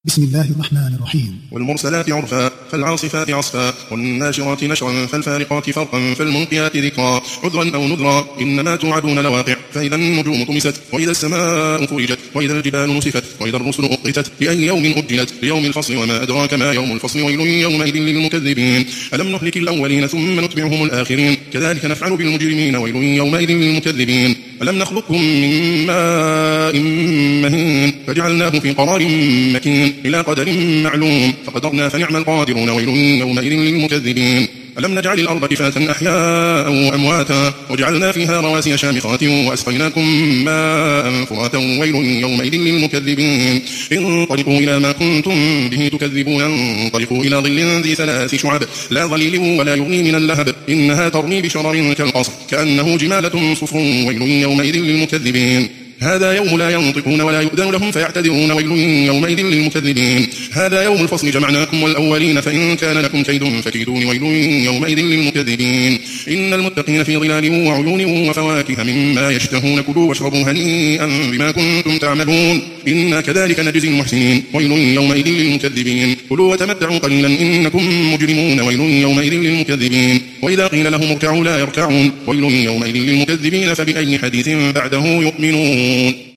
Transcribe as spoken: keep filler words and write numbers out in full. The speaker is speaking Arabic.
بسم الله الرحمن الرحيم. والمرسلات عرفا فالعاصفات عصفا والناشرات نشرا فالفارقات فرقا فالملقيات ذكرا عذرا أو نذرا إنما توعدون لواقع فإذا النجوم طمست وإذا السماء فرجت وإذا الجبال نسفت وإذا الرسل أقتت لأي يوم أجلت ليوم الفصل وما أدراك ما يوم الفصل ويل يومئذ للمكذبين ألم نهلك الأولين ثم نتبعهم الآخرين كذلك نفعل بالمجرمين ويل يومئذ للمكذبين ألم نخلقكم من ماء مهين فجعلناه في قرار مكين إلى قدر معلوم فقدرنا فنعم القادرون ويل يومئذ للمكذبين ألم نجعل الأرض كفاتا أحياء وأمواتا وجعلنا فيها رواسي شامخات وأسقيناكم ماء فراتا ويل يومئذ للمكذبين انطلقوا إلى ما كنتم به تكذبون انطلقوا إلى ظل ذي ثلاث شعب لا ظليل ولا يغني من اللهب إنها ترمي بشرر كالقصر كأنه جمالة صفر ويل يومئذ للمكذبين هذا يوم لا ينطقون ولا يؤذن لهم فيعتذرون ويل يومئذ للمكذبين هذا يوم الفصل جمعناكم والأولين فإن كان لكم كيد فكيدون ويل يومئذ للمكذبين إن المتقين في ظلال وعيون وفواكه مما يشتهون كلوا واشربوا هنيئا بما كنتم تعملون إنا كذلك نجزي المحسنين ويل يومئذ للمكذبين كلوا وتمتعوا قليلا إنكم مجرمون ويل يومئذ للمكذبين وإذا قيل لهم اركعوا لا يركعون ويل يومئذ للمكذبين فبأي حديث بعده يؤمنون.